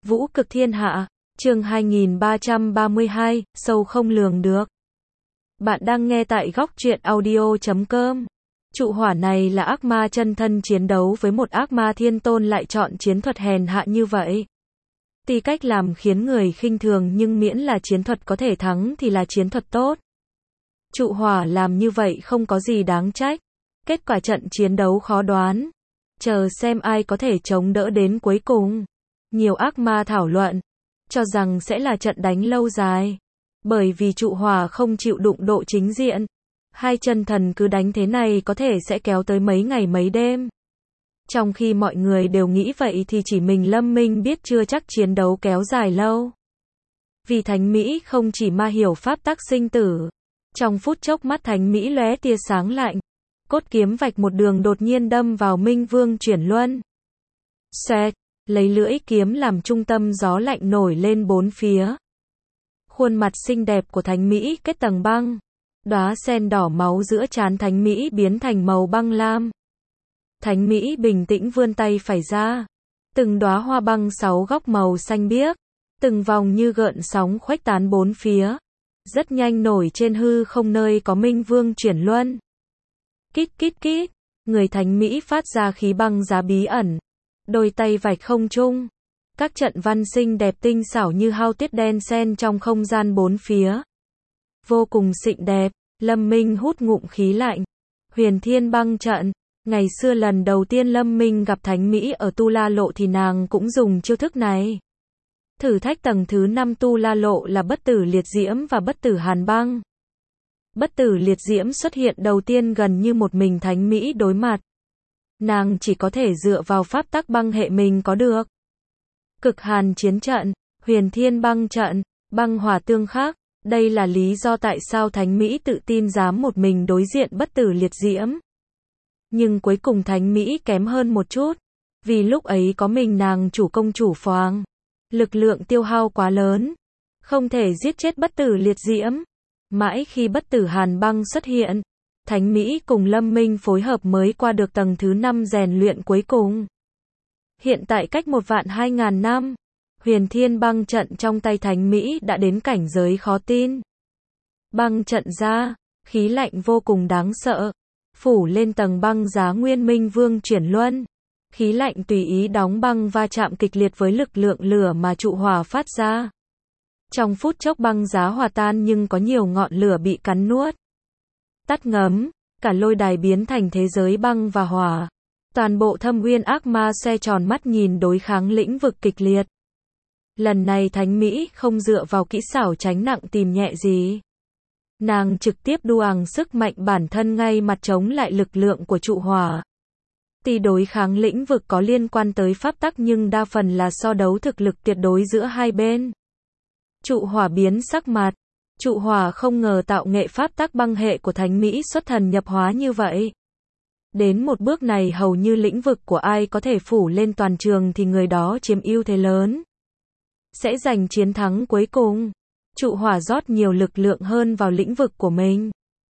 Vũ cực thiên hạ, chương 2332, sâu không lường được. Bạn đang nghe tại góc truyện audio.com. Trụ hỏa này là ác ma chân thân chiến đấu với một ác ma thiên tôn lại chọn chiến thuật hèn hạ như vậy. Tuy cách làm khiến người khinh thường nhưng miễn là chiến thuật có thể thắng thì là chiến thuật tốt. Trụ hỏa làm như vậy không có gì đáng trách. Kết quả trận chiến đấu khó đoán. Chờ xem ai có thể chống đỡ đến cuối cùng. Nhiều ác ma thảo luận, cho rằng sẽ là trận đánh lâu dài. Bởi vì trụ hỏa không chịu đụng độ chính diện. Hai chân thần cứ đánh thế này có thể sẽ kéo tới mấy ngày mấy đêm. Trong khi mọi người đều nghĩ vậy thì chỉ mình Lâm Minh biết chưa chắc chiến đấu kéo dài lâu. Vì Thánh Mỹ không chỉ ma hiểu pháp tắc sinh tử. Trong phút chốc mắt Thánh Mỹ lóe tia sáng lạnh. Cốt kiếm vạch một đường đột nhiên đâm vào Minh Vương chuyển luân. Xoẹt, lấy lưỡi kiếm làm trung tâm gió lạnh nổi lên bốn phía. Khuôn mặt xinh đẹp của Thánh Mỹ kết tầng băng. Đóa sen đỏ máu giữa trán Thánh Mỹ biến thành màu băng lam. Thánh Mỹ bình tĩnh vươn tay phải ra. Từng đóa hoa băng 6 góc màu xanh biếc. Từng vòng như gợn sóng khuếch tán bốn phía. Rất nhanh nổi trên hư không nơi có Minh Vương chuyển luân. Kít kít kít. Người Thánh Mỹ phát ra khí băng giá bí ẩn. Đôi tay vạch không trung. Các trận văn xinh đẹp tinh xảo như hao tiết đen xen trong không gian bốn phía. Vô cùng xinh đẹp. Lâm Minh hút ngụm khí lạnh. Huyền Thiên băng trận. Ngày xưa lần đầu tiên Lâm Minh gặp Thánh Mỹ ở Tu La Lộ thì nàng cũng dùng chiêu thức này. Thử thách tầng thứ 5 Tu La Lộ là bất tử liệt diễm và bất tử hàn băng. Bất tử liệt diễm xuất hiện đầu tiên gần như một mình Thánh Mỹ đối mặt. Nàng chỉ có thể dựa vào pháp tắc băng hệ mình có được. Cực hàn chiến trận, Huyền Thiên băng trận, băng hỏa tương khắc. Đây là lý do tại sao Thánh Mỹ tự tin dám một mình đối diện bất tử liệt diễm. Nhưng cuối cùng Thánh Mỹ kém hơn một chút. Vì lúc ấy có mình nàng chủ công chủ phóng. Lực lượng tiêu hao quá lớn. Không thể giết chết bất tử liệt diễm. Mãi khi bất tử hàn băng xuất hiện. Thánh Mỹ cùng Lâm Minh phối hợp mới qua được tầng thứ 5 rèn luyện cuối cùng. Hiện tại cách 1.200.000 năm. Huyền Thiên băng trận trong tay Thánh Mỹ đã đến cảnh giới khó tin. Băng trận ra, khí lạnh vô cùng đáng sợ. Phủ lên tầng băng giá nguyên Minh Vương chuyển luân. Khí lạnh tùy ý đóng băng va chạm kịch liệt với lực lượng lửa mà trụ hỏa phát ra. Trong phút chốc băng giá hòa tan nhưng có nhiều ngọn lửa bị cắn nuốt. Tắt ngấm, cả lôi đài biến thành thế giới băng và hỏa. Toàn bộ Thâm Uyên ác ma xoe tròn mắt nhìn đối kháng lĩnh vực kịch liệt. Lần này Thánh Mỹ không dựa vào kỹ xảo tránh nặng tìm nhẹ gì. Nàng trực tiếp đuàng sức mạnh bản thân ngay mặt chống lại lực lượng của trụ hỏa. Tuy đối kháng lĩnh vực có liên quan tới pháp tắc nhưng đa phần là so đấu thực lực tuyệt đối giữa hai bên. Trụ hỏa biến sắc mặt. Trụ hỏa không ngờ tạo nghệ pháp tắc băng hệ của Thánh Mỹ xuất thần nhập hóa như vậy. Đến một bước này hầu như lĩnh vực của ai có thể phủ lên toàn trường thì người đó chiếm ưu thế lớn. Sẽ giành chiến thắng cuối cùng. Trụ hỏa rót nhiều lực lượng hơn vào lĩnh vực của mình.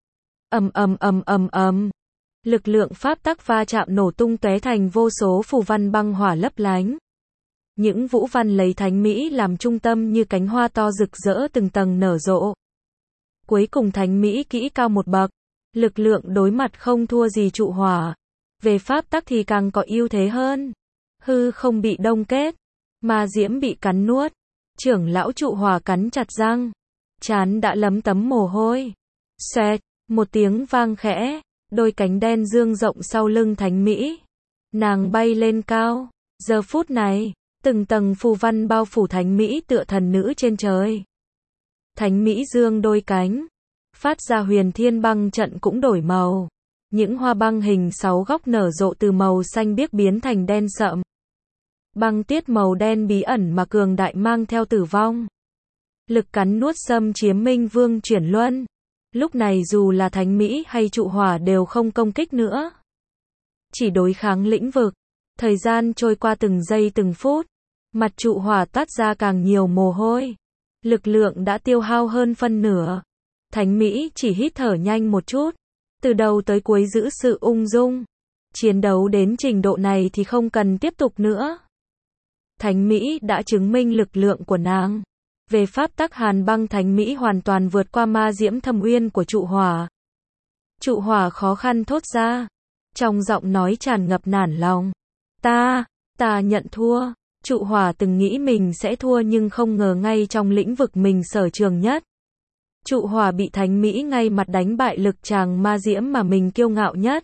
Ầm. Lực lượng pháp tắc va chạm nổ tung tóe thành vô số phù văn băng hỏa lấp lánh. Những vũ văn lấy Thánh Mỹ làm trung tâm như cánh hoa to rực rỡ từng tầng nở rộ. Cuối cùng Thánh Mỹ kỹ cao một bậc. Lực lượng đối mặt không thua gì trụ hỏa. Về pháp tắc thì càng có ưu thế hơn. Hư không bị đông kết. Ma diễm bị cắn nuốt. Trưởng lão trụ hỏa cắn chặt răng. Trán đã lấm tấm mồ hôi. Xoẹt, một tiếng vang khẽ. Đôi cánh đen dương rộng sau lưng Thánh Mỹ. Nàng bay lên cao. Giờ phút này, từng tầng phù văn bao phủ Thánh Mỹ tựa thần nữ trên trời. Thánh Mỹ dương đôi cánh. Phát ra Huyền Thiên băng trận cũng đổi màu. Những hoa băng hình 6 góc nở rộ từ màu xanh biếc biến thành đen sậm. Băng tiết màu đen bí ẩn mà cường đại mang theo tử vong. Lực cắn nuốt xâm chiếm Minh Vương chuyển luân. Lúc này dù là Thánh Mỹ hay trụ hỏa đều không công kích nữa. Chỉ đối kháng lĩnh vực. Thời gian trôi qua từng giây từng phút. Mặt trụ hỏa toát ra càng nhiều mồ hôi. Lực lượng đã tiêu hao hơn phân nửa. Thánh Mỹ chỉ hít thở nhanh một chút. Từ đầu tới cuối giữ sự ung dung. Chiến đấu đến trình độ này thì không cần tiếp tục nữa. Thánh Mỹ đã chứng minh lực lượng của nàng. Về pháp tắc hàn băng, Thánh Mỹ hoàn toàn vượt qua ma diễm thâm uyên của trụ hỏa. Trụ hỏa khó khăn thốt ra, trong giọng nói tràn ngập nản lòng. Ta nhận thua. Trụ hỏa từng nghĩ mình sẽ thua nhưng không ngờ ngay trong lĩnh vực mình sở trường nhất. Trụ hỏa bị Thánh Mỹ ngay mặt đánh bại lực tràng ma diễm mà mình kiêu ngạo nhất.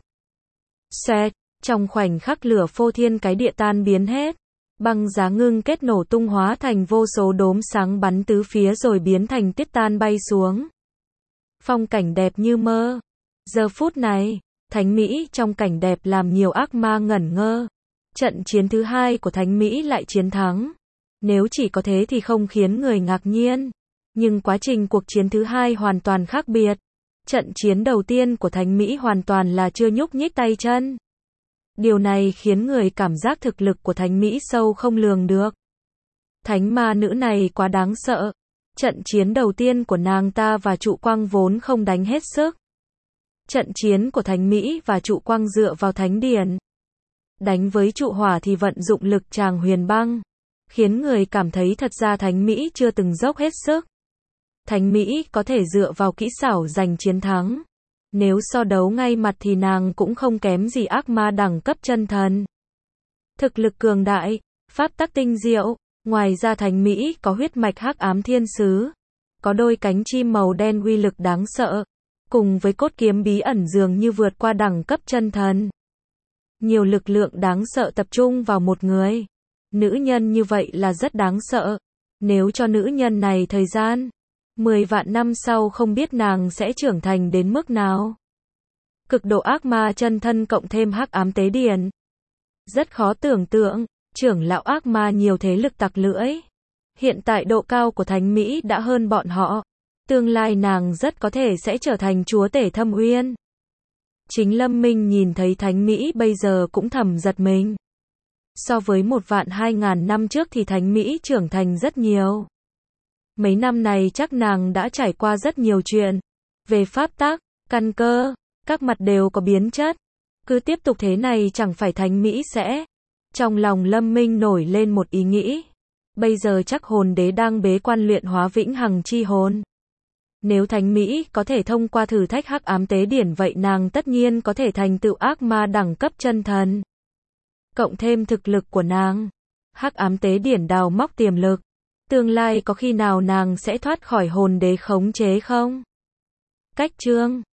Xoẹt, trong khoảnh khắc lửa phô thiên cái địa tan biến hết. Băng giá ngưng kết nổ tung hóa thành vô số đốm sáng bắn tứ phía rồi biến thành tiết tan bay xuống. Phong cảnh đẹp như mơ. Giờ phút này, Thánh Mỹ trong cảnh đẹp làm nhiều ác ma ngẩn ngơ. Trận chiến thứ hai của Thánh Mỹ lại chiến thắng. Nếu chỉ có thế thì không khiến người ngạc nhiên. Nhưng quá trình cuộc chiến thứ hai hoàn toàn khác biệt. Trận chiến đầu tiên của Thánh Mỹ hoàn toàn là chưa nhúc nhích tay chân. Điều này khiến người cảm giác thực lực của Thánh Mỹ sâu không lường được. Thánh ma nữ này quá đáng sợ. Trận chiến đầu tiên của nàng ta và trụ quang vốn không đánh hết sức. Trận chiến của Thánh Mỹ và trụ quang dựa vào thánh điển. Đánh với trụ hỏa thì vận dụng lực tràng huyền băng. Khiến người cảm thấy thật ra Thánh Mỹ chưa từng dốc hết sức. Thánh Mỹ có thể dựa vào kỹ xảo giành chiến thắng. Nếu so đấu ngay mặt thì nàng cũng không kém gì ác ma đẳng cấp chân thần. Thực lực cường đại, pháp tắc tinh diệu, ngoài ra Thánh Mỹ có huyết mạch hắc ám thiên sứ, có đôi cánh chim màu đen uy lực đáng sợ, cùng với cốt kiếm bí ẩn dường như vượt qua đẳng cấp chân thần. Nhiều lực lượng đáng sợ tập trung vào một người. Nữ nhân như vậy là rất đáng sợ. Nếu cho nữ nhân này thời gian 10 vạn năm sau không biết nàng sẽ trưởng thành đến mức nào. Cực độ ác ma chân thân cộng thêm hắc ám tế điển. Rất khó tưởng tượng, trưởng lão ác ma nhiều thế lực tặc lưỡi. Hiện tại độ cao của Thánh Mỹ đã hơn bọn họ. Tương lai nàng rất có thể sẽ trở thành chúa tể thâm uyên. Chính Lâm Minh nhìn thấy Thánh Mỹ bây giờ cũng thầm giật mình. So với 1.200.000 năm trước thì Thánh Mỹ trưởng thành rất nhiều. Mấy năm này chắc nàng đã trải qua rất nhiều chuyện. Về pháp tắc, căn cơ, các mặt đều có biến chất. Cứ tiếp tục thế này chẳng phải Thánh Mỹ sẽ. Trong lòng Lâm Minh nổi lên một ý nghĩ. Bây giờ chắc hồn đế đang bế quan luyện hóa vĩnh hằng chi hồn. Nếu Thánh Mỹ có thể thông qua thử thách hắc ám tế điển vậy nàng tất nhiên có thể thành tựu ác ma đẳng cấp chân thần. Cộng thêm thực lực của nàng, hắc ám tế điển đào móc tiềm lực. Tương lai có khi nào nàng sẽ thoát khỏi hồn đế khống chế không? Cách chương